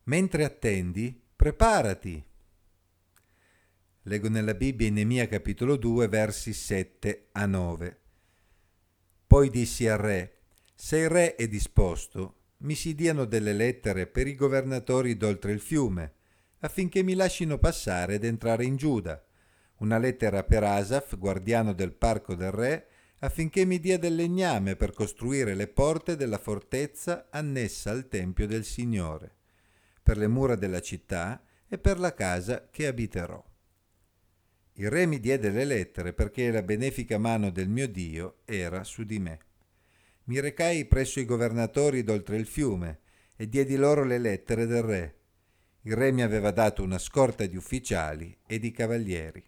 Mentre attendi, preparati. Leggo nella Bibbia in Neemia capitolo 2, versi 7 a 9. Poi dissi al re: se il re è disposto, mi si diano delle lettere per i governatori d'oltre il fiume, affinché mi lascino passare ed entrare in Giuda. Una lettera per Asaf, guardiano del parco del re, affinché mi dia del legname per costruire le porte della fortezza annessa al tempio del Signore, per le mura della città e per la casa che abiterò. Il re mi diede le lettere perché la benefica mano del mio Dio era su di me. Mi recai presso i governatori d'oltre il fiume e diedi loro le lettere del re. Il re mi aveva dato una scorta di ufficiali e di cavalieri.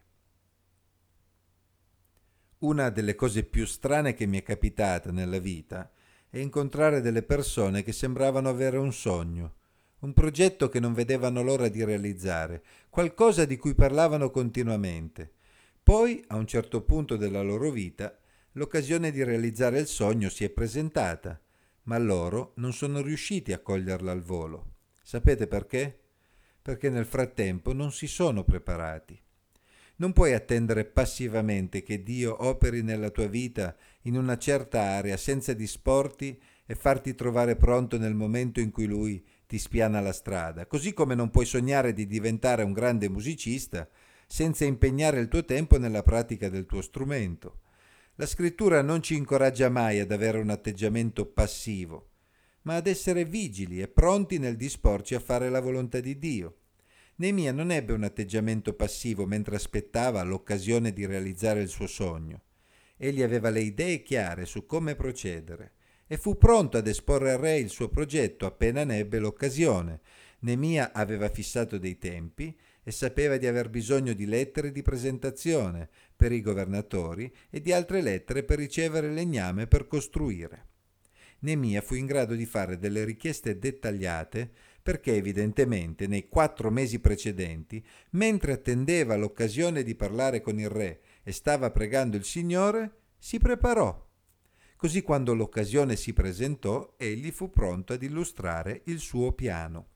Una delle cose più strane che mi è capitata nella vita è incontrare delle persone che sembravano avere un sogno, un progetto che non vedevano l'ora di realizzare, qualcosa di cui parlavano continuamente. Poi, a un certo punto della loro vita, l'occasione di realizzare il sogno si è presentata, ma loro non sono riusciti a coglierla al volo. Sapete perché? Perché nel frattempo non si sono preparati. Non puoi attendere passivamente che Dio operi nella tua vita in una certa area senza disporti e farti trovare pronto nel momento in cui Lui ti spiana la strada, così come non puoi sognare di diventare un grande musicista senza impegnare il tuo tempo nella pratica del tuo strumento. La scrittura non ci incoraggia mai ad avere un atteggiamento passivo, ma ad essere vigili e pronti nel disporci a fare la volontà di Dio. Neemia non ebbe un atteggiamento passivo mentre aspettava l'occasione di realizzare il suo sogno. Egli aveva le idee chiare su come procedere e fu pronto ad esporre al re il suo progetto appena ne ebbe l'occasione. Neemia aveva fissato dei tempi e sapeva di aver bisogno di lettere di presentazione per i governatori e di altre lettere per ricevere legname per costruire. Neemia fu in grado di fare delle richieste dettagliate perché evidentemente nei 4 mesi precedenti, mentre attendeva l'occasione di parlare con il re e stava pregando il Signore, si preparò. Così quando l'occasione si presentò, egli fu pronto ad illustrare il suo piano.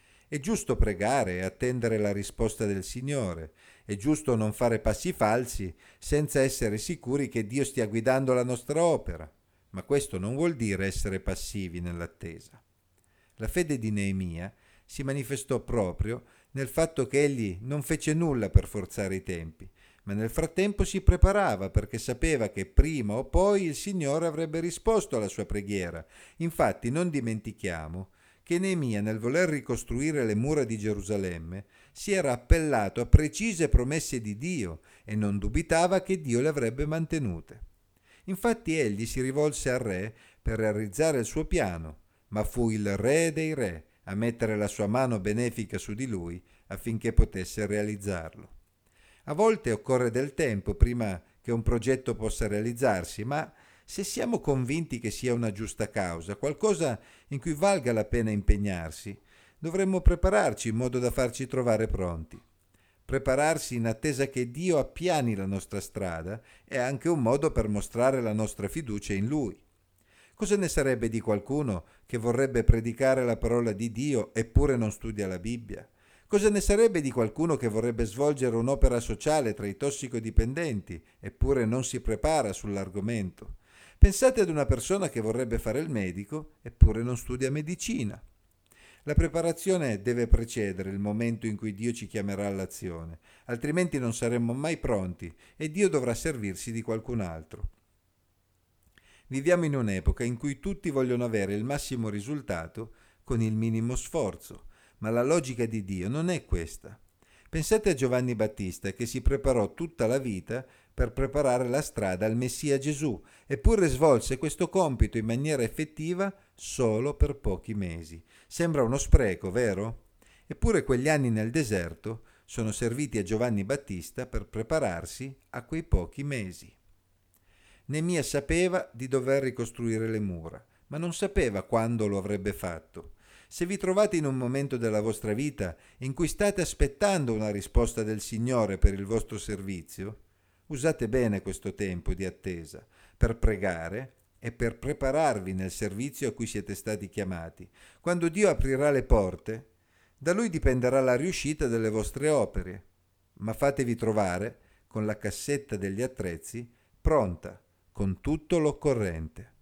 È giusto pregare e attendere la risposta del Signore. È giusto non fare passi falsi senza essere sicuri che Dio stia guidando la nostra opera. Ma questo non vuol dire essere passivi nell'attesa. La fede di Neemia si manifestò proprio nel fatto che egli non fece nulla per forzare i tempi, ma nel frattempo si preparava perché sapeva che prima o poi il Signore avrebbe risposto alla sua preghiera. Infatti non dimentichiamo che Neemia, nel voler ricostruire le mura di Gerusalemme, si era appellato a precise promesse di Dio e non dubitava che Dio le avrebbe mantenute. Infatti egli si rivolse al re per realizzare il suo piano, ma fu il re dei re a mettere la sua mano benefica su di lui affinché potesse realizzarlo. A volte occorre del tempo prima che un progetto possa realizzarsi, ma se siamo convinti che sia una giusta causa, qualcosa in cui valga la pena impegnarsi, dovremmo prepararci in modo da farci trovare pronti. Prepararsi in attesa che Dio appiani la nostra strada è anche un modo per mostrare la nostra fiducia in Lui. Cosa ne sarebbe di qualcuno che vorrebbe predicare la parola di Dio eppure non studia la Bibbia? Cosa ne sarebbe di qualcuno che vorrebbe svolgere un'opera sociale tra i tossicodipendenti eppure non si prepara sull'argomento? Pensate ad una persona che vorrebbe fare il medico eppure non studia medicina. La preparazione deve precedere il momento in cui Dio ci chiamerà all'azione, altrimenti non saremmo mai pronti e Dio dovrà servirsi di qualcun altro. Viviamo in un'epoca in cui tutti vogliono avere il massimo risultato con il minimo sforzo, ma la logica di Dio non è questa. Pensate a Giovanni Battista che si preparò tutta la vita per preparare la strada al Messia Gesù, eppure svolse questo compito in maniera effettiva solo per pochi mesi. Sembra uno spreco, vero? Eppure quegli anni nel deserto sono serviti a Giovanni Battista per prepararsi a quei pochi mesi. Neemia sapeva di dover ricostruire le mura, ma non sapeva quando lo avrebbe fatto. Se vi trovate in un momento della vostra vita in cui state aspettando una risposta del Signore per il vostro servizio, usate bene questo tempo di attesa per pregare e per prepararvi nel servizio a cui siete stati chiamati. Quando Dio aprirà le porte, Da lui dipenderà la riuscita delle vostre opere, ma fatevi trovare con la cassetta degli attrezzi pronta, con tutto l'occorrente.